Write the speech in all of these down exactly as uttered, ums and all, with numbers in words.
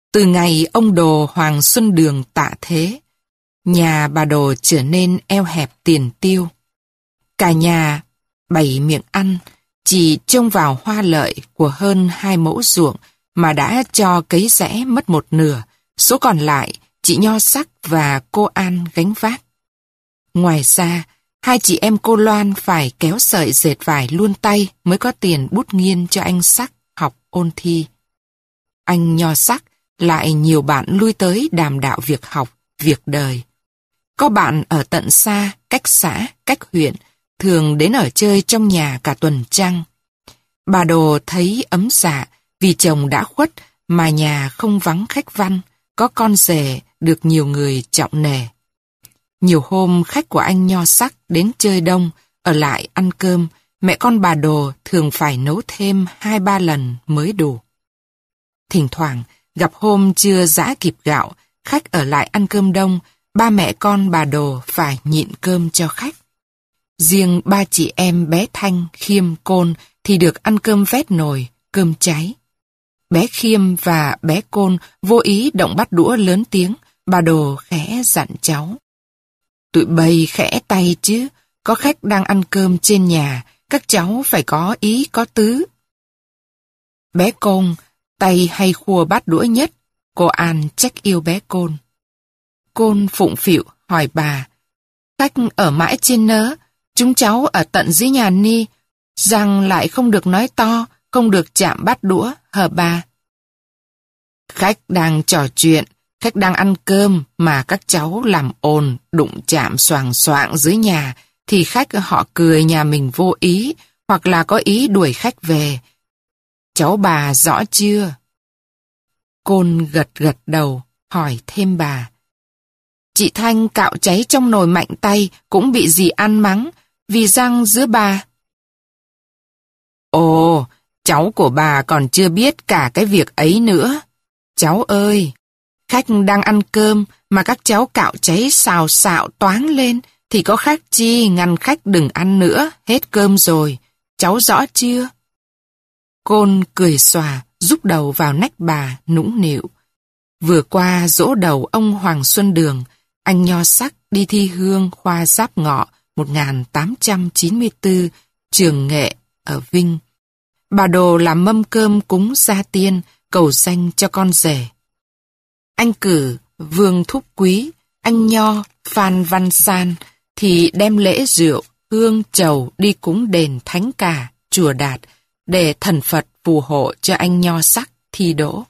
Từ ngày ông Đồ Hoàng Xuân Đường tạ thế, nhà bà Đồ trở nên eo hẹp tiền tiêu. Cả nhà bày miệng ăn, chỉ trông vào hoa lợi của hơn hai mẫu ruộng mà đã cho cấy rẽ mất một nửa, số còn lại chị Nho Sắc và cô An gánh vác. Ngoài ra, hai chị em cô Loan phải kéo sợi dệt vải luôn tay mới có tiền bút nghiên cho anh Sắc học ôn thi. Anh Nho Sắc lại nhiều bạn lui tới đàm đạo việc học, việc đời. Có bạn ở tận xa, cách xã, cách huyện, thường đến ở chơi trong nhà cả tuần trăng. Bà Đồ thấy ấm dạ vì chồng đã khuất mà nhà không vắng khách văn, có con rể được nhiều người trọng nể. Nhiều hôm khách của anh Nho Sắc đến chơi đông, ở lại ăn cơm, mẹ con bà Đồ thường phải nấu thêm hai ba lần mới đủ. Thỉnh thoảng, gặp hôm chưa giã kịp gạo, khách ở lại ăn cơm đông, ba mẹ con bà Đồ phải nhịn cơm cho khách. Riêng ba chị em bé Thanh, Khiêm, Côn thì được ăn cơm vét nồi, cơm cháy. Bé Khiêm và bé Côn vô ý động bắt đũa lớn tiếng, bà Đồ khẽ dặn cháu. Tụi bay khẽ tay chứ, có khách đang ăn cơm trên nhà, các cháu phải có ý có tứ. Bé Côn, tay hay khua bát đũa nhất, cô An trách yêu bé Côn. Côn phụng phịu hỏi bà, khách ở mãi trên nớ, chúng cháu ở tận dưới nhà ni, rằng lại không được nói to, không được chạm bát đũa, hờ bà. Khách đang trò chuyện, khách đang ăn cơm mà các cháu làm ồn, đụng chạm xoàng xoạng dưới nhà, thì khách họ cười nhà mình vô ý, hoặc là có ý đuổi khách về. Cháu bà rõ chưa? Côn gật gật đầu, hỏi thêm bà. Chị Thanh cạo cháy trong nồi mạnh tay cũng bị dì ăn mắng, vì răng giữa bà. Ồ, cháu của bà còn chưa biết cả cái việc ấy nữa. Cháu ơi, khách đang ăn cơm mà các cháu cạo cháy xào xạo toáng lên thì có khác chi ngăn khách đừng ăn nữa, hết cơm rồi. Cháu rõ chưa? Côn cười xòa, rúc đầu vào nách bà, nũng nịu. Vừa qua giỗ đầu ông Hoàng Xuân Đường, anh Nho Sắc đi thi hương khoa Giáp Ngọ một nghìn tám trăm chín mươi tư, trường Nghệ ở Vinh. Bà Đồ làm mâm cơm cúng gia tiên, cầu danh cho con rể. Anh cử Vương Thúc Quý, anh Nho, Phan Văn San thì đem lễ rượu, hương, trầu đi cúng đền Thánh Cả, chùa Đạt để thần Phật phù hộ cho anh Nho Sắc thi đỗ.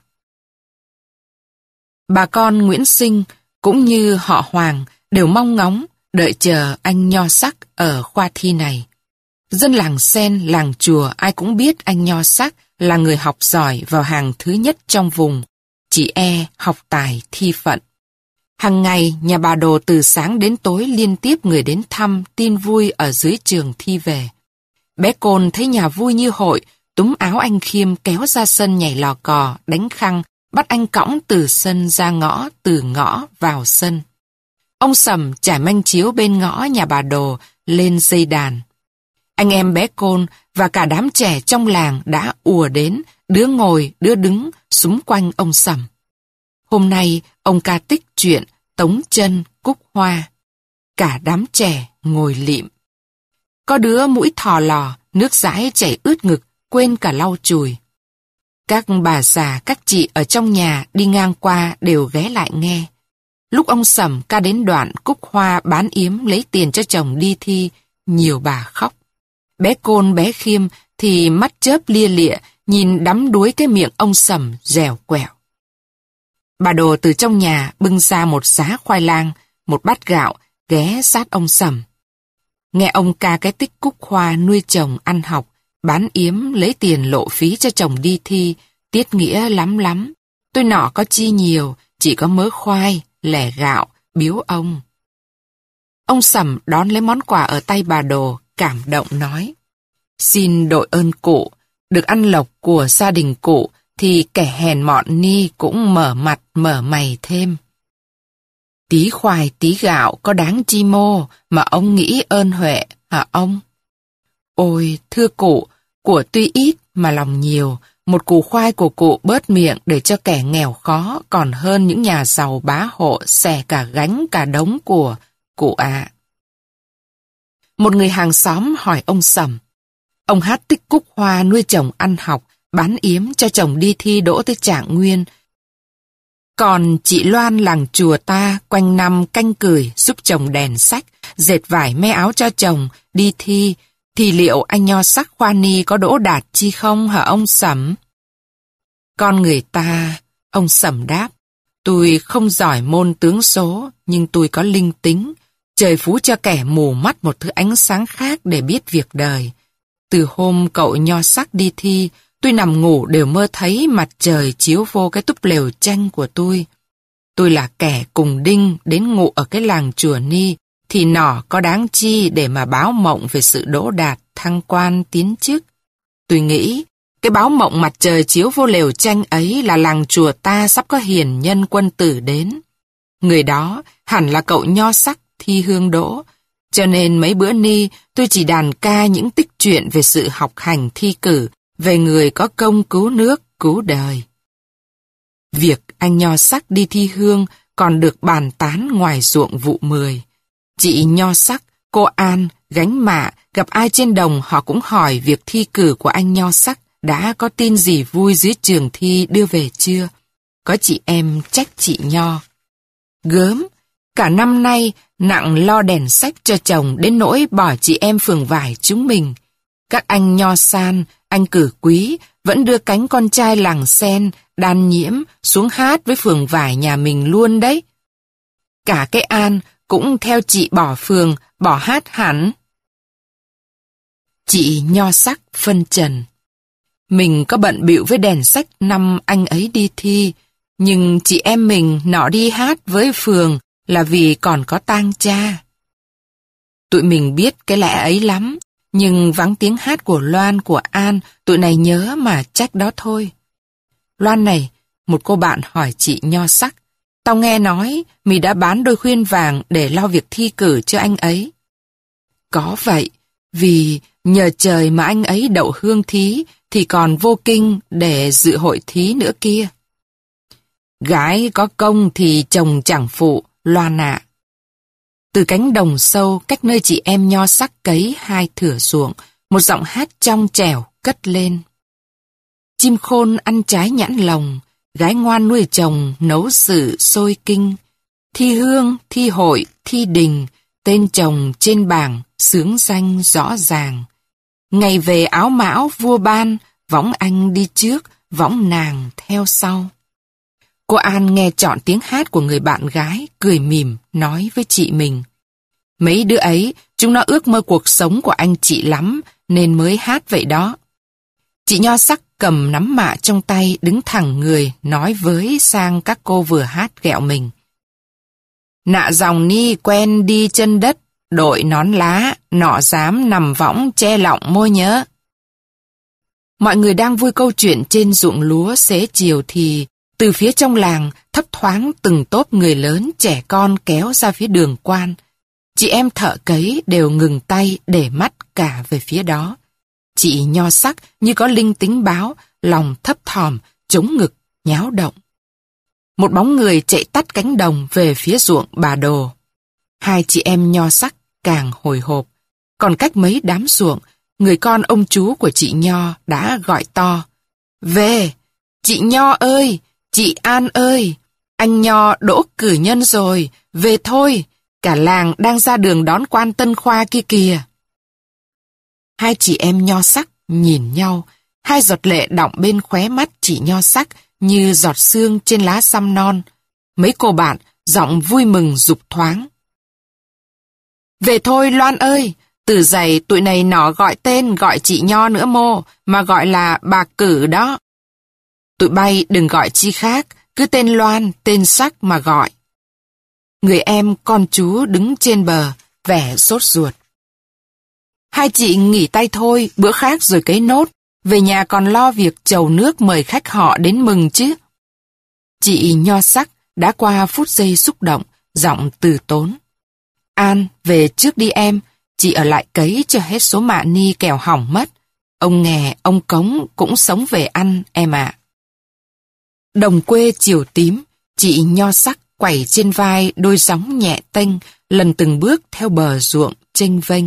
Bà con Nguyễn Sinh cũng như họ Hoàng đều mong ngóng đợi chờ anh Nho Sắc ở khoa thi này. Dân làng Sen, làng chùa ai cũng biết anh Nho Sắc là người học giỏi vào hàng thứ nhất trong vùng, chỉ e học tài thi phận. Hằng ngày nhà bà Đồ từ sáng đến tối liên tiếp người đến thăm tin vui ở dưới trường thi về. Bé Côn thấy nhà vui như hội, túm áo anh Khiêm kéo ra sân nhảy lò cò, đánh khăng, bắt anh cõng từ sân ra ngõ, từ ngõ vào sân. Ông Sầm trải manh chiếu bên ngõ nhà bà Đồ lên dây đàn. Anh em bé Côn và cả đám trẻ trong làng đã ùa đến, đứa ngồi, đứa đứng, xúm quanh ông Sầm. Hôm nay, ông ca tích chuyện Tống Chân, Cúc Hoa. Cả đám trẻ ngồi lịm. Có đứa mũi thò lò, nước dãi chảy ướt ngực, quên cả lau chùi. Các bà già, các chị ở trong nhà đi ngang qua đều ghé lại nghe. Lúc ông Sầm ca đến đoạn Cúc Hoa bán yếm lấy tiền cho chồng đi thi, nhiều bà khóc. Bé Côn, bé Khiêm thì mắt chớp lia lịa, nhìn đắm đuối cái miệng ông Sầm dẻo quẹo. Bà Đồ từ trong nhà bưng ra một giá khoai lang, một bát gạo, ghé sát ông Sầm. Nghe ông ca cái tích Cúc Hoa nuôi chồng ăn học, bán yếm lấy tiền lộ phí cho chồng đi thi, tiết nghĩa lắm lắm. Tôi nọ có chi nhiều, chỉ có mớ khoai, lẻ gạo, biếu ông. Ông Sầm đón lấy món quà ở tay bà Đồ, cảm động nói. Xin đội ơn cụ, được ăn lộc của gia đình cụ thì kẻ hèn mọn ni cũng mở mặt mở mày thêm. Tí khoai tí gạo có đáng chi mô mà ông nghĩ ơn huệ hả ông? Ôi thưa cụ, của tuy ít mà lòng nhiều, một củ khoai của cụ bớt miệng để cho kẻ nghèo khó còn hơn những nhà giàu bá hộ xẻ cả gánh cả đống của cụ ạ. Một người hàng xóm hỏi ông Sầm. Ông Hát tích cúc hoa nuôi chồng ăn học, bán yếm cho chồng đi thi đỗ tới Trạng Nguyên. Còn chị Loan làng chùa ta quanh năm canh cửi giúp chồng đèn sách, dệt vải me áo cho chồng đi thi, thì liệu anh nho sắc khoa ni có đỗ đạt chi không hả ông Sẩm? Con người ta, ông Sẩm đáp, tôi không giỏi môn tướng số, nhưng tôi có linh tính. Trời phú cho kẻ mù mắt một thứ ánh sáng khác để biết việc đời. Từ hôm cậu nho sắc đi thi, tôi nằm ngủ đều mơ thấy mặt trời chiếu vô cái túp lều tranh của tôi. Tôi là kẻ cùng đinh đến ngụ ở cái làng chùa Ni, thì nọ có đáng chi để mà báo mộng về sự đỗ đạt, thăng quan, tiến chức. Tôi nghĩ, cái báo mộng mặt trời chiếu vô lều tranh ấy là làng chùa ta sắp có hiền nhân quân tử đến. Người đó hẳn là cậu nho sắc thi hương đỗ, cho nên mấy bữa ni tôi chỉ đàn ca những tích truyện về sự học hành thi cử, về người có công cứu nước, cứu đời. Việc anh nho sắc đi thi hương còn được bàn tán ngoài ruộng vụ mười. Chị nho sắc, cô An, gánh mạ, gặp ai trên đồng họ cũng hỏi việc thi cử của anh nho sắc đã có tin gì vui dưới trường thi đưa về chưa. Có chị em trách chị nho. Gớm, cả năm nay nặng lo đèn sách cho chồng đến nỗi bỏ chị em phường vải chúng mình. Các anh nho san, anh cử quý vẫn đưa cánh con trai làng sen, đan nhiễm xuống hát với phường vải nhà mình luôn đấy. Cả cái An cũng theo chị bỏ phường, bỏ hát hẳn. Chị nho sắc phân trần. Mình có bận bịu với đèn sách năm anh ấy đi thi, nhưng chị em mình nọ đi hát với phường là vì còn có tang cha. Tụi mình biết cái lẽ ấy lắm, nhưng vắng tiếng hát của Loan, của An, tụi này nhớ mà trách đó thôi. Loan này, một cô bạn hỏi chị nho sắc, tao nghe nói mày đã bán đôi khuyên vàng để lo việc thi cử cho anh ấy. Có vậy, vì nhờ trời mà anh ấy đậu hương thí thì còn vô kinh để dự hội thí nữa kia. Gái có công thì chồng chẳng phụ, Loan ạ. Từ cánh đồng sâu cách nơi chị em nho sắc cấy hai thửa ruộng, một giọng hát trong trẻo cất lên. Chim khôn ăn trái nhãn lồng, gái ngoan nuôi chồng nấu sự sôi kinh. Thi hương, thi hội, thi đình, tên chồng trên bảng, xướng danh rõ ràng. Ngày về áo mão vua ban, võng anh đi trước, võng nàng theo sau. Cô An nghe trọn tiếng hát của người bạn gái, cười mỉm, nói với chị mình. Mấy đứa ấy, chúng nó ước mơ cuộc sống của anh chị lắm, nên mới hát vậy đó. Chị nho sắc cầm nắm mạ trong tay, đứng thẳng người, nói với sang các cô vừa hát ghẹo mình. Nạ dòng ni quen đi chân đất, đội nón lá, nọ dám nằm võng che lọng môi nhớ. Mọi người đang vui câu chuyện trên ruộng lúa xế chiều thì từ phía trong làng thấp thoáng từng tốp người lớn trẻ con kéo ra phía đường quan. Chị em thợ cấy đều ngừng tay để mắt cả về phía đó. Chị nho sắc như có linh tính báo, lòng thấp thỏm, chống ngực, nháo động. Một bóng người chạy tắt cánh đồng về phía ruộng bà Đồ. Hai chị em nho sắc càng hồi hộp. Còn cách mấy đám ruộng, người con ông chú của chị Nho đã gọi to. Về! Chị Nho ơi! Chị An ơi! Anh Nho đỗ cử nhân rồi! Về thôi! Cả làng đang ra đường đón quan Tân Khoa kia kìa. Hai chị em Nho sắc nhìn nhau, hai giọt lệ đọng bên khóe mắt chị Nho sắc như giọt sương trên lá săm non. Mấy cô bạn giọng vui mừng giục thoáng. Về thôi Loan ơi! Từ giày tụi này nó gọi tên gọi chị Nho nữa mô, mà gọi là bà Cử đó. Tụi bay đừng gọi chi khác, cứ tên Loan, tên Sắc mà gọi. Người em con chú đứng trên bờ, vẻ sốt ruột. Hai chị nghỉ tay thôi, bữa khác rồi cấy nốt, về nhà còn lo việc chầu nước mời khách họ đến mừng chứ. Chị Nho Sắc đã qua phút giây xúc động, giọng từ tốn. An, về trước đi em, chị ở lại cấy cho hết số mạ ni kẻo hỏng mất. ông nghè, ông cống cũng sống về ăn em ạ. Đồng quê chiều tím, chị nho sắc quẩy trên vai đôi gióng nhẹ tênh, lần từng bước theo bờ ruộng chênh vênh.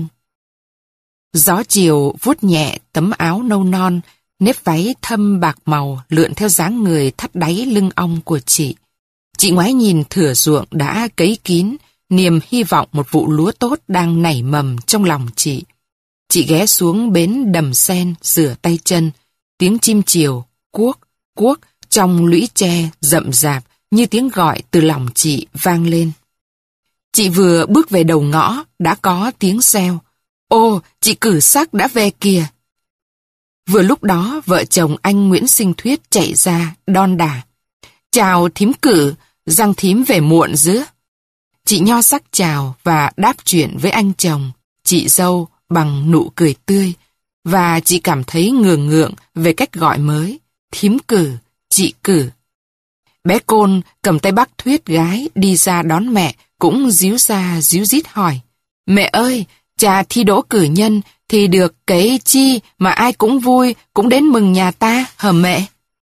Gió chiều vuốt nhẹ tấm áo nâu non, nếp váy thâm bạc màu lượn theo dáng người thắt đáy lưng ong của chị. Chị ngoái nhìn thửa ruộng đã cấy kín, niềm hy vọng một vụ lúa tốt đang nảy mầm trong lòng chị. Chị ghé xuống bến đầm sen rửa tay chân, tiếng chim chiều cuốc cuốc trong lũy tre rậm rạp như tiếng gọi từ lòng chị vang lên. Chị vừa bước về đầu ngõ đã có tiếng reo. Ô, chị Cử Sắc đã về kìa. Vừa lúc đó vợ chồng anh Nguyễn Sinh Thuyết chạy ra đon đả. Chào thím Cử, răng thím về muộn dứa. Chị nho sắc chào và đáp chuyện với anh chồng, chị dâu bằng nụ cười tươi, và chị cảm thấy ngường ngượng về cách gọi mới, thím Cử, chị Cử. Bé Côn cầm tay bác Thuyết gái đi ra đón mẹ, cũng díu ra díu dít hỏi. Mẹ ơi, cha thi đỗ cử nhân thì được cái chi mà ai cũng vui, cũng đến mừng nhà ta, hả mẹ?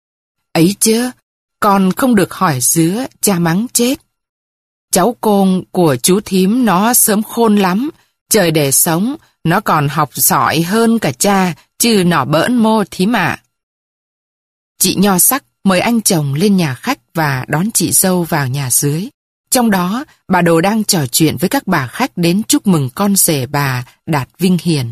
Ấy chứ, con không được hỏi dứa, cha mắng chết. Cháu Côn của chú thím nó sớm khôn lắm, trời để sống, nó còn học giỏi hơn cả cha, chứ nỏ bỡn mô thím ạ. Chị nho sắc mời anh chồng lên nhà khách và đón chị dâu vào nhà dưới. Trong đó, bà Đồ đang trò chuyện với các bà khách đến chúc mừng con rể bà đạt vinh hiển.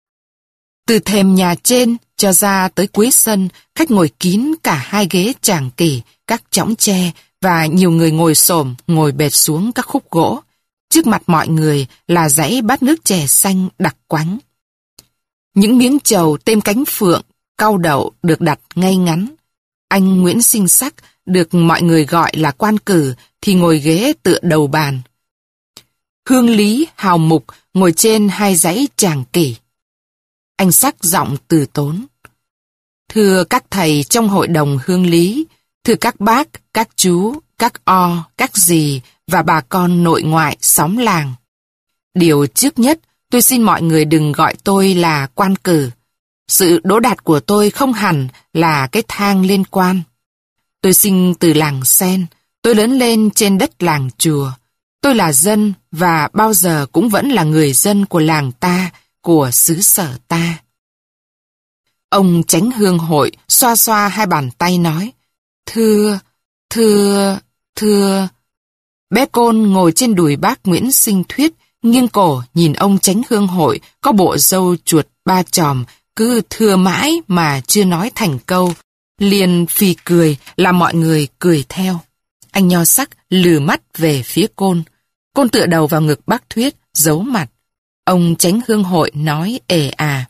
Từ thềm nhà trên cho ra tới cuối sân, khách ngồi kín cả hai ghế tràng kỷ, các chõng tre và nhiều người ngồi xổm, ngồi bệt xuống các khúc gỗ. Trước mặt mọi người là dãy bát nước chè xanh đặc quánh. Những miếng trầu têm cánh phượng, cau đậu được đặt ngay ngắn. Anh Nguyễn Sinh Sắc, được mọi người gọi là quan cử, thì ngồi ghế tựa đầu bàn. Hương Lý, Hào Mục ngồi trên hai dãy tràng kỷ. Anh Sắc giọng từ tốn. Thưa các thầy trong hội đồng Hương Lý, thưa các bác, các chú, các o, các dì và bà con nội ngoại xóm làng. Điều trước nhất, tôi xin mọi người đừng gọi tôi là quan cử. Sự đỗ đạt của tôi không hẳn là cái thang lên quan. Tôi sinh từ làng Sen, tôi lớn lên trên đất làng Chùa. Tôi là dân và bao giờ cũng vẫn là người dân của làng ta, của xứ sở ta. Ông Chánh Hương Hội xoa xoa hai bàn tay nói, thưa, thưa, thưa. Bé Côn ngồi trên đùi bác Nguyễn Sinh Thuyết, nghiêng cổ nhìn ông Chánh Hương Hội có bộ râu chuột ba chòm, cứ thưa mãi mà chưa nói thành câu, liền phì cười làm mọi người cười theo. Anh nho sắc lừ mắt về phía Côn. Côn tựa đầu vào ngực bác Thuyết, giấu mặt. Ông Chánh Hương Hội nói ề à.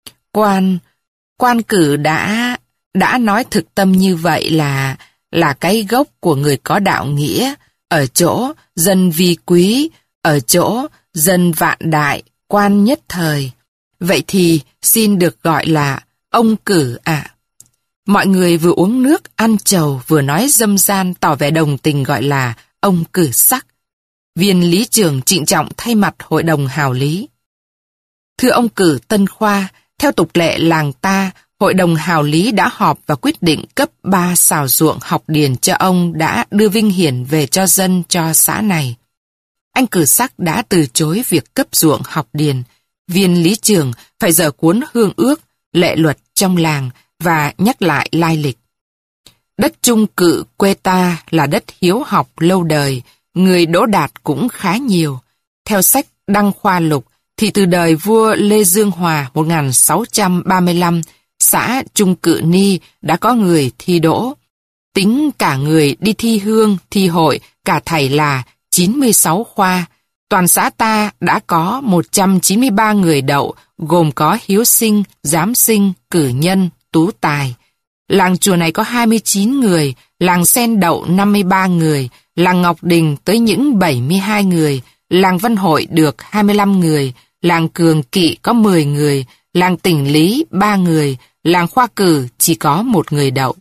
Quan, quan cử đã, đã nói thực tâm như vậy là, là cái gốc của người có đạo nghĩa, ở chỗ dân vi quý, ở chỗ dân vạn đại, quan nhất thời. Vậy thì xin được gọi là ông Cử ạ. Mọi người vừa uống nước, ăn trầu, vừa nói dâm gian tỏ vẻ đồng tình gọi là ông Cử Sắc. Viên lý trưởng trịnh trọng thay mặt hội đồng hào lý. Thưa ông Cử Tân Khoa, theo tục lệ làng ta, hội đồng hào lý đã họp và quyết định cấp ba xào ruộng học điền cho ông đã đưa vinh hiển về cho dân cho xã này. Anh Cử Sắc đã từ chối việc cấp ruộng học điền. Viên lý trưởng phải dở cuốn hương ước, lệ luật trong làng và nhắc lại lai lịch. Đất Trung Cự quê ta là đất hiếu học lâu đời, người đỗ đạt cũng khá nhiều. Theo sách Đăng Khoa Lục thì từ đời vua Lê Dương Hòa một nghìn sáu trăm ba mươi lăm, xã Trung Cự Ni đã có người thi đỗ. Tính cả người đi thi hương, thi hội, cả thảy là chín mươi sáu khoa. Toàn xã ta đã có một trăm chín mươi ba người đậu, gồm có hiếu sinh, giám sinh, cử nhân, tú tài. Làng Chùa này có hai mươi chín người, làng Sen đậu năm mươi ba người, làng Ngọc Đình tới những bảy mươi hai người, làng Văn Hội được hai mươi lăm người, làng Cường Kỵ có mười người, làng Tỉnh Lý ba người, làng Khoa Cử chỉ có một người đậu.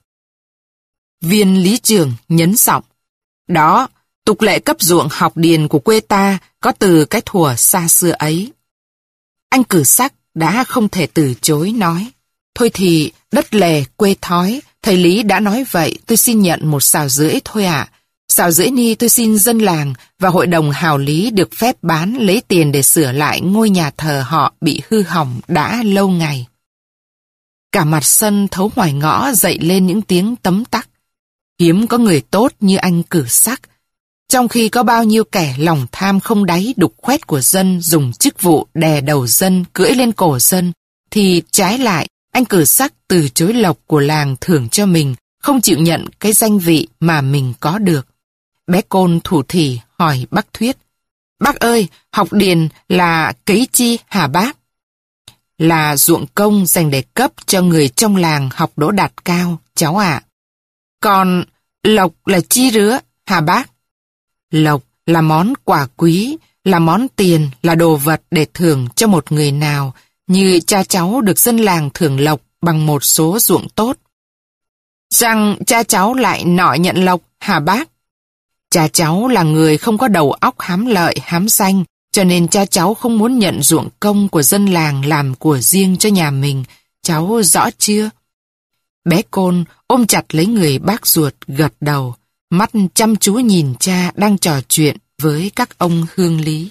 Viên lý trưởng nhấn giọng. Đó, tục lệ cấp ruộng học điền của quê ta có từ cái thuở xa xưa ấy. Anh Cử Sắc đã không thể từ chối nói. Thôi thì đất lề quê thói, thầy Lý đã nói vậy, tôi xin nhận một sào rưỡi thôi ạ. Sào rưỡi ni tôi xin dân làng và hội đồng hào lý được phép bán lấy tiền để sửa lại ngôi nhà thờ họ bị hư hỏng đã lâu ngày. Cả mặt sân thấu ngoài ngõ dậy lên những tiếng tấm tắc. Hiếm có người tốt như anh Cử Sắc. Trong khi có bao nhiêu kẻ lòng tham không đáy đục khoét của dân dùng chức vụ đè đầu dân cưỡi lên cổ dân, thì trái lại anh Cử Sắc từ chối lộc của làng thưởng cho mình, không chịu nhận cái danh vị mà mình có được. Bé Côn thủ thỉ hỏi bác Thuyết: Bác ơi, học điền là cấy chi hả bác? Là ruộng công dành để cấp cho người trong làng học đỗ đạt cao, cháu ạ. Còn lộc là chi rứa, hả bác? Lộc là món quà quý, là món tiền, là đồ vật để thưởng cho một người nào, như cha cháu được dân làng thưởng lộc bằng một số ruộng tốt. Rằng cha cháu lại nọ nhận lộc, hả bác? Cha cháu là người không có đầu óc hám lợi, hám danh, cho nên cha cháu không muốn nhận ruộng công của dân làng làm của riêng cho nhà mình. Cháu rõ chưa? Bé Côn ôm chặt lấy người bác ruột, gật đầu, mắt chăm chú nhìn cha đang trò chuyện với các ông hương lý.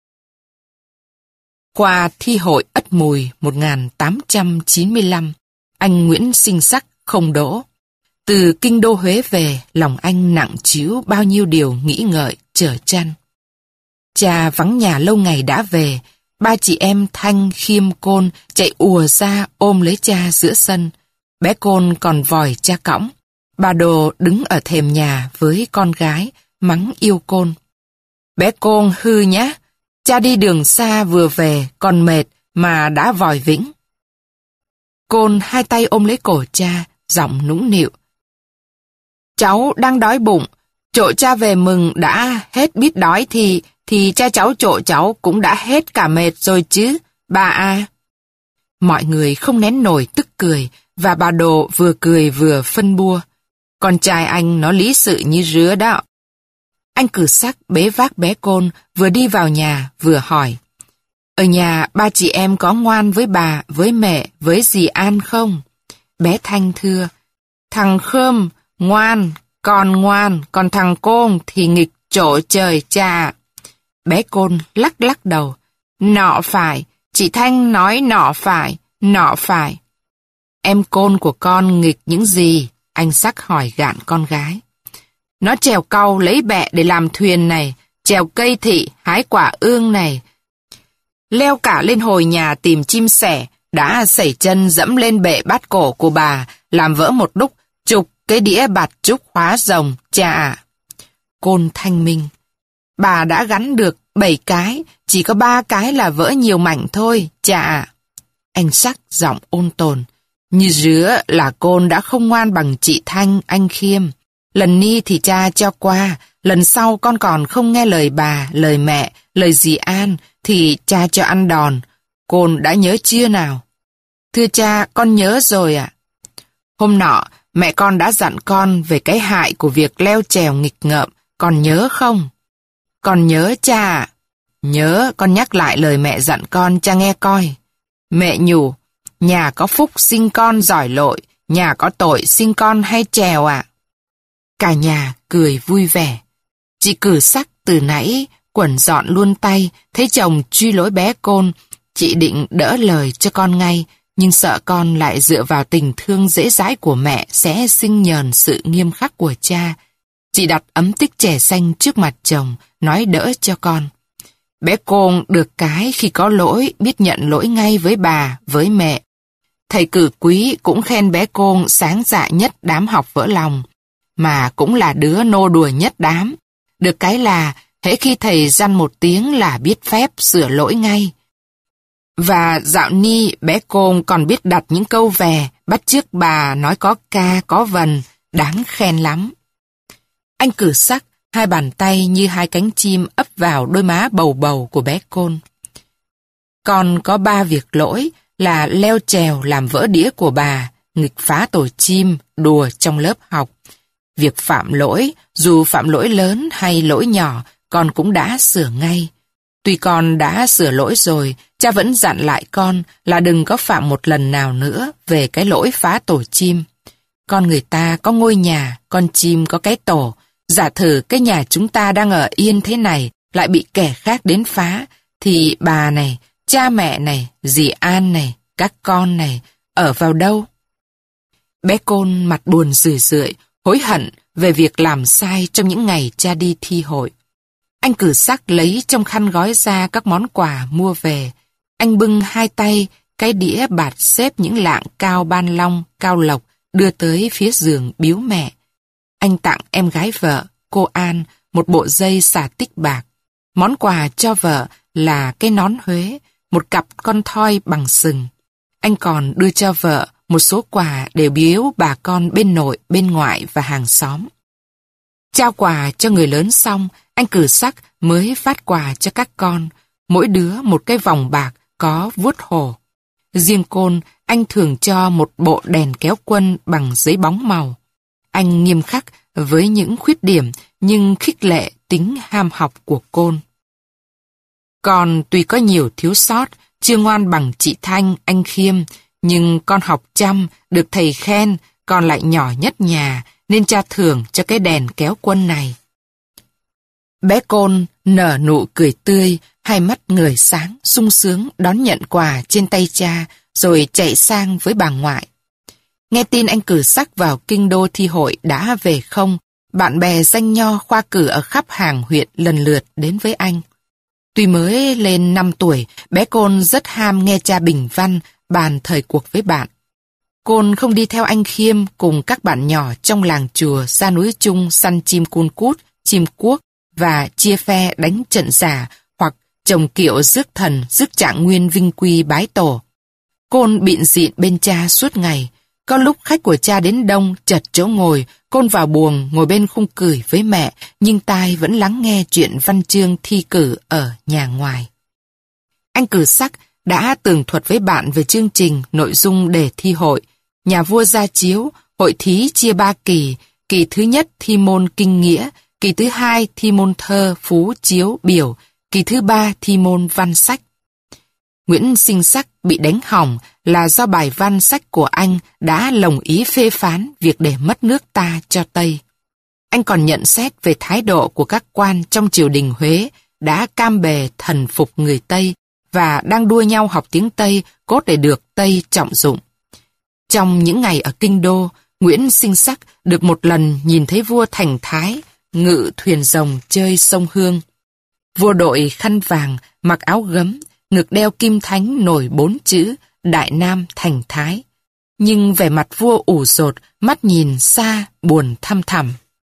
Qua thi hội Ất Mùi một nghìn tám trăm chín mươi lăm, anh Nguyễn Sinh Sắc không đỗ. Từ kinh đô Huế về, lòng anh nặng trĩu bao nhiêu điều nghĩ ngợi, trở chăn. Cha vắng nhà lâu ngày đã về, ba chị em Thanh, Khiêm, Côn chạy ùa ra ôm lấy cha giữa sân. Bé Côn còn vòi cha cõng. Bà Đồ đứng ở thềm nhà với con gái, mắng yêu Côn. Bé Côn hư nhá, cha đi đường xa vừa về, còn mệt mà đã vòi vĩnh. Côn hai tay ôm lấy cổ cha, giọng nũng nịu. Cháu đang đói bụng, trộ cha về mừng đã hết biết đói thì, thì cha cháu trộ cháu cũng đã hết cả mệt rồi chứ, bà à. Mọi người không nén nổi tức cười, và bà Đồ vừa cười vừa phân bua. Con trai anh nó lý sự như rứa đó. Anh Cử Sắc bế vác bé Côn vừa đi vào nhà vừa hỏi. Ở nhà ba chị em có ngoan với bà, với mẹ, với dì An không? Bé Thanh thưa. Thằng Khơm ngoan, còn ngoan, còn thằng Côn thì nghịch trổ trời cha. Bé Côn lắc lắc đầu. Nọ phải, chị Thanh nói nọ phải, nọ phải. Em Côn của con nghịch những gì? Anh Sắc hỏi gạn con gái. Nó trèo cau lấy bẹ để làm thuyền này, trèo cây thị hái quả ương này. Leo cả lên hồi nhà tìm chim sẻ, đã sẩy chân dẫm lên bệ bát cổ của bà, làm vỡ một đúc, chục cái đĩa bạt trúc hóa rồng, cha ạ. Côn thanh minh. Bà đã gắn được bảy cái, chỉ có ba cái là vỡ nhiều mảnh thôi, cha ạ. Anh Sắc giọng ôn tồn. Như rứa là Côn đã không ngoan bằng chị Thanh, anh Khiêm. Lần ni thì cha cho qua, lần sau con còn không nghe lời bà, lời mẹ, lời dì An, thì cha cho ăn đòn. Côn đã nhớ chưa nào? Thưa cha, con nhớ rồi ạ. Hôm nọ, mẹ con đã dặn con về cái hại của việc leo trèo nghịch ngợm, con nhớ không? Con nhớ cha ạ. Nhớ, con nhắc lại lời mẹ dặn con, cha nghe coi. Mẹ nhủ, nhà có phúc sinh con giỏi lội, nhà có tội sinh con hay trèo ạ. Cả nhà cười vui vẻ. Chị Cử Sắc từ nãy quẩn dọn luôn tay, thấy chồng truy lối bé Côn. Chị định đỡ lời cho con ngay, nhưng sợ con lại dựa vào tình thương dễ dãi của mẹ sẽ sinh nhờn sự nghiêm khắc của cha. Chị đặt ấm tích chè xanh trước mặt chồng, nói đỡ cho con. Bé Côn được cái khi có lỗi biết nhận lỗi ngay với bà, với mẹ. Thầy Cử Quý cũng khen bé Côn sáng dạ nhất đám học vỡ lòng, mà cũng là đứa nô đùa nhất đám. Được cái là hễ khi thầy dăn một tiếng là biết phép sửa lỗi ngay. Và dạo ni bé Côn còn biết đặt những câu về, bắt chước bà nói có ca, có vần, đáng khen lắm. Anh Cử Sắc, hai bàn tay như hai cánh chim ấp vào đôi má bầu bầu của bé Côn. Con có ba việc lỗi là leo trèo làm vỡ đĩa của bà, nghịch phá tổ chim, đùa trong lớp học. Việc phạm lỗi, dù phạm lỗi lớn hay lỗi nhỏ, con cũng đã sửa ngay. Tuy con đã sửa lỗi rồi, cha vẫn dặn lại con là đừng có phạm một lần nào nữa về cái lỗi phá tổ chim. Con người ta có ngôi nhà, con chim có cái tổ. Giả thử cái nhà chúng ta đang ở yên thế này lại bị kẻ khác đến phá, thì bà này, cha mẹ này, dì An này, các con này, ở vào đâu? Bé Côn mặt buồn rười rượi, hối hận về việc làm sai trong những ngày cha đi thi hội. Anh Cử Sắc lấy trong khăn gói ra các món quà mua về. Anh bưng hai tay, cái đĩa bạt xếp những lạng cao ban long, cao lộc, đưa tới phía giường biếu mẹ. Anh tặng em gái vợ, cô An, một bộ dây xà tích bạc. Món quà cho vợ là cái nón Huế, một cặp con thoi bằng sừng. Anh còn đưa cho vợ một số quà để biếu bà con bên nội, bên ngoại và hàng xóm. Trao quà cho người lớn xong, anh Cử Sắc mới phát quà cho các con, mỗi đứa một cái vòng bạc có vuốt hổ. Riêng Côn, anh thường cho một bộ đèn kéo quân bằng giấy bóng màu. Anh nghiêm khắc với những khuyết điểm nhưng khích lệ tính ham học của Côn. Con tuy có nhiều thiếu sót, chưa ngoan bằng chị Thanh, anh Khiêm, nhưng con học chăm, được thầy khen, con lại nhỏ nhất nhà, nên cha thưởng cho cái đèn kéo quân này. Bé Côn nở nụ cười tươi, hai mắt ngời sáng, sung sướng đón nhận quà trên tay cha, rồi chạy sang với bà ngoại. Nghe tin anh Cử Sắc vào kinh đô thi hội đã về không, bạn bè danh nho khoa cử ở khắp hàng huyện lần lượt đến với anh. Tuy mới lên năm tuổi, bé Côn rất ham nghe cha bình văn, bàn thời cuộc với bạn. Côn không đi theo anh Khiêm cùng các bạn nhỏ trong làng chùa ra núi Trung săn chim cun cút, chim cuốc và chia phe đánh trận giả hoặc trồng kiệu rước thần, rước trạng nguyên vinh quy bái tổ. Côn bịn dịn bên cha suốt ngày. Có lúc khách của cha đến đông, chật chỗ ngồi, Côn vào buồng ngồi bên khung cười với mẹ, nhưng tai vẫn lắng nghe chuyện văn chương thi cử ở nhà ngoài. Anh Cử Sắc đã tường thuật với bạn về chương trình, nội dung để thi hội. Nhà vua ra chiếu, hội thí chia ba kỳ, kỳ thứ nhất thi môn kinh nghĩa, kỳ thứ hai thi môn thơ, phú, chiếu, biểu, kỳ thứ ba thi môn văn sách. Nguyễn Sinh Sắc bị đánh hỏng là do bài văn sách của anh đã lồng ý phê phán việc để mất nước ta cho Tây. Anh còn nhận xét về thái độ của các quan trong triều đình Huế đã cam bề thần phục người Tây và đang đua nhau học tiếng Tây cốt để được Tây trọng dụng. Trong những ngày ở Kinh Đô, Nguyễn Sinh Sắc được một lần nhìn thấy vua Thành Thái ngự thuyền rồng chơi sông Hương. Vua đội khăn vàng, mặc áo gấm, ngực đeo kim thánh nổi bốn chữ Đại Nam Thành Thái. Nhưng vẻ mặt vua ủ rột, mắt nhìn xa, buồn thăm thẳm.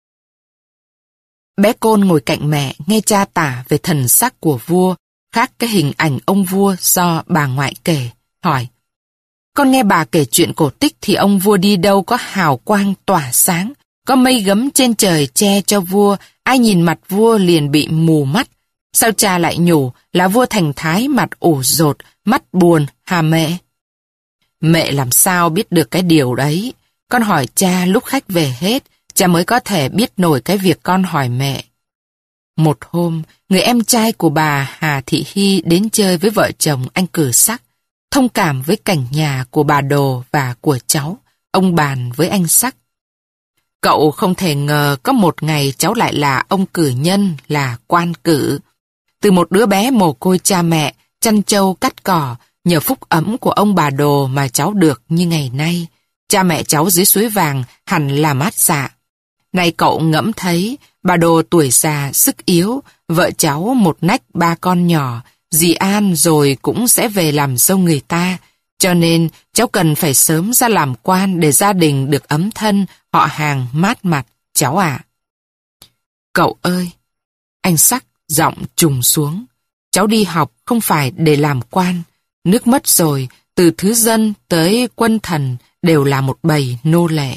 Bé Côn ngồi cạnh mẹ nghe cha tả về thần sắc của vua, khác cái hình ảnh ông vua do bà ngoại kể, hỏi. Con nghe bà kể chuyện cổ tích thì ông vua đi đâu có hào quang tỏa sáng, có mây gấm trên trời che cho vua, ai nhìn mặt vua liền bị mù mắt. Sao cha lại nhủ là vua Thành Thái mặt ủ rột, mắt buồn hả mẹ? Mẹ làm sao biết được cái điều đấy? Con hỏi cha lúc khách về hết, cha mới có thể biết nổi cái việc con hỏi mẹ. Một hôm, người em trai của bà Hà Thị Hy đến chơi với vợ chồng anh Cử Sắc, thông cảm với cảnh nhà của bà Đồ và của cháu, ông bàn với anh Sắc. Cậu không thể ngờ có một ngày cháu lại là ông cử nhân, là quan cử. Từ một đứa bé mồ côi cha mẹ, chăn trâu cắt cỏ, nhờ phúc ấm của ông bà Đồ mà cháu được như ngày nay. Cha mẹ cháu dưới suối vàng hẳn là mát dạ. Này cậu ngẫm thấy, bà Đồ tuổi già, sức yếu, vợ cháu một nách ba con nhỏ, dì An rồi cũng sẽ về làm dâu người ta. Cho nên cháu cần phải sớm ra làm quan để gia đình được ấm thân, họ hàng mát mặt, cháu ạ. Cậu ơi! Anh Sắc giọng trùng xuống. Cháu đi học không phải để làm quan. Nước mất rồi, từ thứ dân tới quân thần đều là một bầy nô lệ.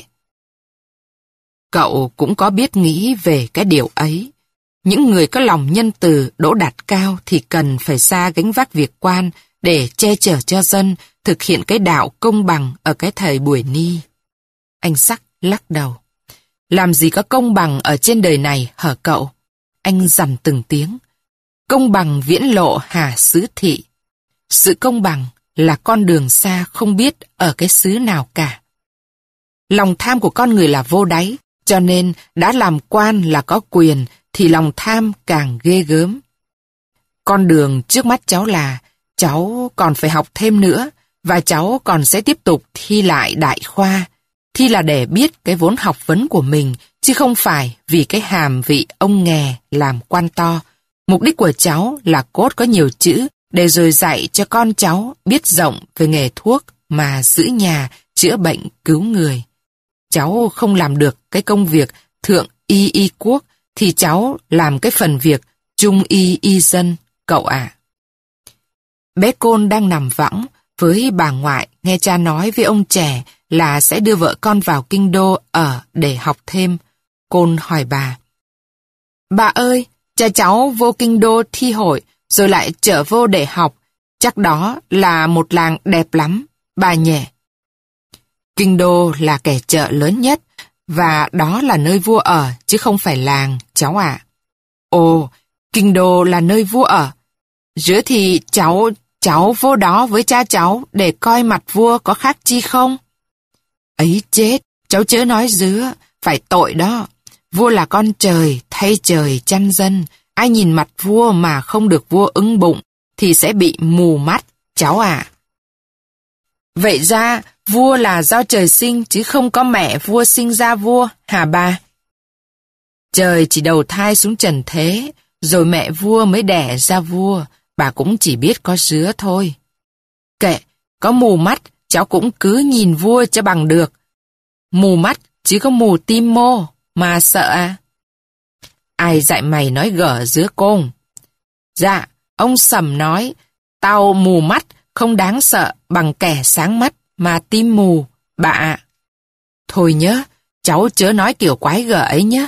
Cậu cũng có biết nghĩ về cái điều ấy. Những người có lòng nhân từ, đỗ đạt cao thì cần phải ra gánh vác việc quan để che chở cho dân, thực hiện cái đạo công bằng ở cái thời buổi ni. Anh Sắc lắc đầu. Làm gì có công bằng ở trên đời này hả cậu? Anh dằn từng tiếng. Công bằng viễn lộ hà xứ thị. sự công bằng là con đường xa không biết ở cái xứ nào cả. Lòng tham của con người là vô đáy, cho nên đã làm quan là có quyền thì lòng tham càng ghê gớm. Con đường trước mắt cháu là cháu còn phải học thêm nữa và cháu còn sẽ tiếp tục thi lại đại khoa. Thi là để biết cái vốn học vấn của mình chứ không phải vì cái hàm vị ông nghè làm quan to. Mục đích của cháu là cốt có nhiều chữ để rồi dạy cho con cháu biết rộng về nghề thuốc mà giữ nhà chữa bệnh cứu người. Cháu không làm được cái công việc thượng y y quốc thì cháu làm cái phần việc trung y y dân, cậu ạ. Bé Côn đang nằm võng với bà ngoại nghe cha nói với ông trẻ là sẽ đưa vợ con vào kinh đô ở để học thêm. Côn hỏi bà: Bà ơi, cha cháu vô kinh đô thi hội rồi lại trở vô để học, chắc đó là một làng đẹp lắm, bà nhỉ? Kinh đô là kẻ chợ lớn nhất và đó là nơi vua ở chứ không phải làng, cháu ạ. À. Ồ, kinh đô là nơi vua ở. Rứa thì cháu, cháu vô đó với cha cháu để coi mặt vua có khác chi không? Ấy chết, cháu chớ nói dứa, phải tội đó. Vua là con trời, thay trời chăn dân. Ai nhìn mặt vua mà không được vua ưng bụng thì sẽ bị mù mắt, cháu ạ. À. Vậy ra, vua là do trời sinh chứ không có mẹ vua sinh ra vua, hả bà? Trời chỉ đầu thai xuống trần thế, rồi mẹ vua mới đẻ ra vua, bà cũng chỉ biết có dứa thôi. Kệ, có mù mắt, cháu cũng cứ nhìn vua cho bằng được. Mù mắt, chứ có mù tim mô, mà sợ à? Ai dạy mày nói gở dứa Côn? Dạ, ông Sầm nói, tao mù mắt không đáng sợ bằng kẻ sáng mắt mà tim mù, bà ạ. Thôi nhớ, cháu chớ nói kiểu quái gở ấy nhé.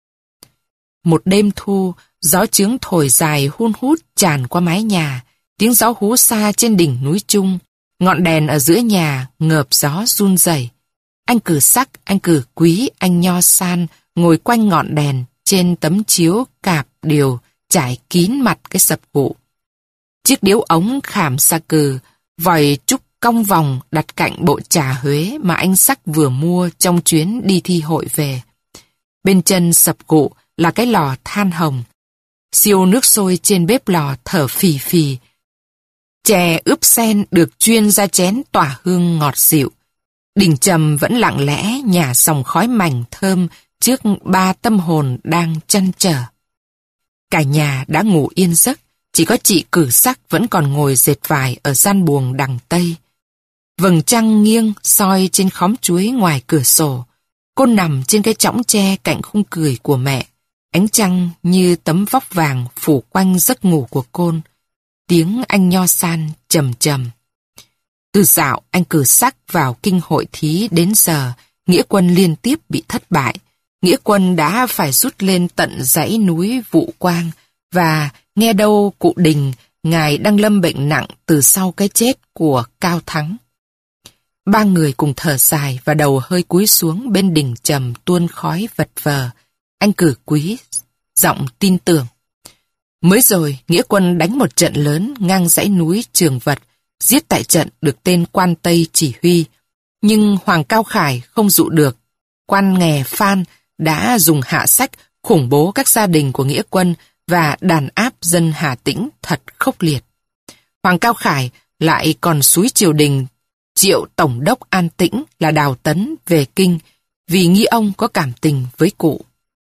Một đêm thu, gió chướng thổi dài hun hút tràn qua mái nhà, tiếng gió hú xa trên đỉnh núi Trung, ngọn đèn ở giữa nhà ngợp gió run rẩy. Anh Cử Sắc, anh Cử Quý, anh Nho San ngồi quanh ngọn đèn trên tấm chiếu cạp điều trải kín mặt cái sập gụ. Chiếc điếu ống khảm xà cừ, vòi trúc cong vòng đặt cạnh bộ trà Huế mà anh Sắc vừa mua trong chuyến đi thi hội về. Bên chân sập gụ là cái lò than hồng. Siêu nước sôi trên bếp lò thở phì phì. Chè ướp sen được chuyên ra chén tỏa hương ngọt dịu. Đình trầm vẫn lặng lẽ nhả dòng khói mảnh thơm trước ba tâm hồn đang chăn trở. Cả nhà đã ngủ yên giấc, chỉ có chị Cử Sắc vẫn còn ngồi dệt vải ở gian buồng đằng Tây. Vầng trăng nghiêng soi trên khóm chuối ngoài cửa sổ. Cô nằm trên cái chõng tre cạnh khung cười của mẹ. Ánh trăng như tấm vóc vàng phủ quanh giấc ngủ của Côn. Tiếng anh Nho San trầm trầm. Từ dạo anh Cử Sắc vào kinh hội thí đến giờ, nghĩa quân liên tiếp bị thất bại. Nghĩa quân đã phải rút lên tận dãy núi Vũ Quang và nghe đâu cụ Đình, ngài đang lâm bệnh nặng từ sau cái chết của Cao Thắng. Ba người cùng thở dài và đầu hơi cúi xuống bên đỉnh trầm tuôn khói vật vờ. Anh Cử Quý giọng tin tưởng. Mới rồi, nghĩa quân đánh một trận lớn ngang dãy núi Trường Vật, giết tại trận được tên quan Tây chỉ huy. Nhưng Hoàng Cao Khải không dụ được. Quan nghè Phan đã dùng hạ sách khủng bố các gia đình của nghĩa quân và đàn áp dân Hà Tĩnh thật khốc liệt. Hoàng Cao Khải lại còn xúi triều đình triệu tổng đốc An Tĩnh là Đào Tấn về kinh vì nghĩ ông có cảm tình với cụ.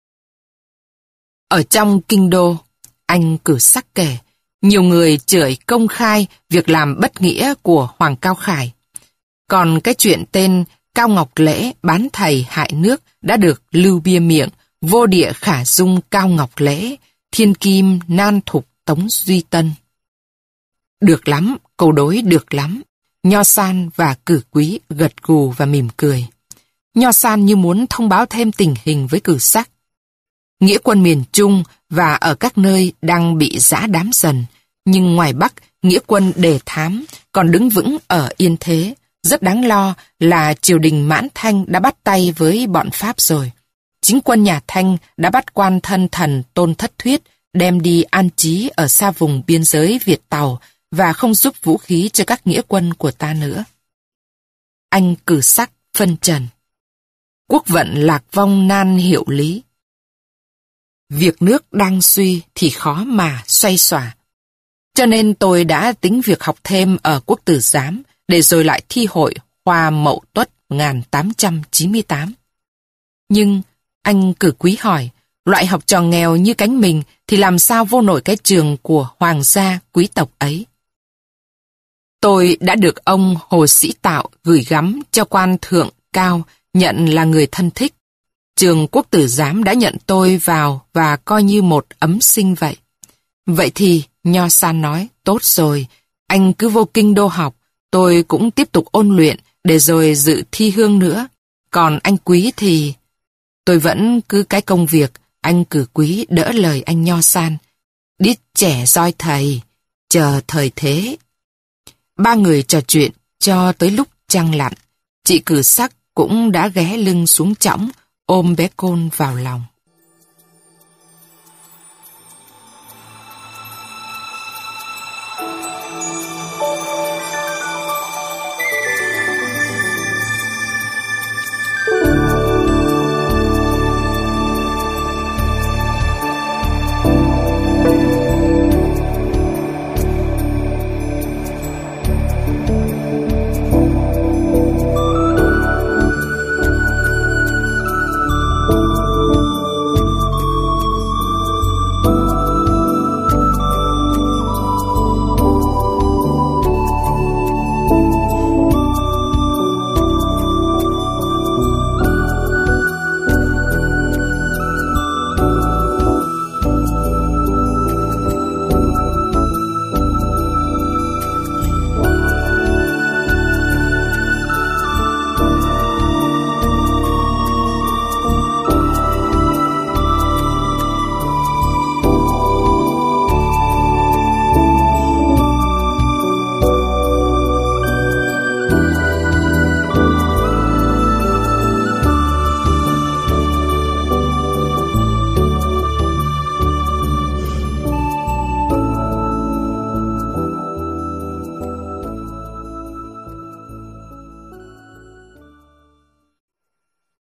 Ở trong kinh đô, anh Cử Sắc kể, nhiều người chửi công khai việc làm bất nghĩa của Hoàng Cao Khải. Còn cái chuyện tên Cao Ngọc Lễ bán thầy hại nước đã được lưu bia miệng, vô địa khả dung Cao Ngọc Lễ, thiên kim nan thục Tống Duy Tân. Được lắm, câu đối được lắm. Nho San và Cử Quý gật gù và mỉm cười. Nho San như muốn thông báo thêm tình hình với Cử Sắc. Nghĩa quân miền Trung và ở các nơi đang bị giã đám dần, nhưng ngoài Bắc, nghĩa quân Đề Thám còn đứng vững ở Yên Thế. Rất đáng lo là triều đình Mãn Thanh đã bắt tay với bọn Pháp rồi. Chính quân nhà Thanh đã bắt quan thân thần Tôn Thất Thuyết đem đi an trí ở xa vùng biên giới Việt Tàu và không giúp vũ khí cho các nghĩa quân của ta nữa. Anh Cử Sắc phân trần. Quốc vận lạc vong nan hiệu lý. Việc nước đang suy thì khó mà xoay xòa. Cho nên tôi đã tính việc học thêm ở Quốc Tử Giám để rồi lại thi hội Hoa Mậu Tuất một nghìn tám trăm chín mươi tám. Nhưng anh Cử Quý hỏi, loại học trò nghèo như cánh mình thì làm sao vô nổi cái trường của hoàng gia quý tộc ấy. Tôi đã được ông Hồ Sĩ Tạo gửi gắm cho quan thượng cao nhận là người thân thích. Trường Quốc Tử Giám đã nhận tôi vào và coi như một ấm sinh vậy. Vậy thì, Nho San nói, tốt rồi, anh cứ vô kinh đô học, tôi cũng tiếp tục ôn luyện để rồi dự thi hương nữa. Còn anh Quý thì... Tôi vẫn cứ cái công việc, anh Cử Quý đỡ lời anh Nho San. Đít trẻ roi thầy, chờ thời thế. Ba người trò chuyện cho tới lúc trăng lặn. Chị Cử Sắc cũng đã ghé lưng xuống chõng, ôm bé Côn vào lòng.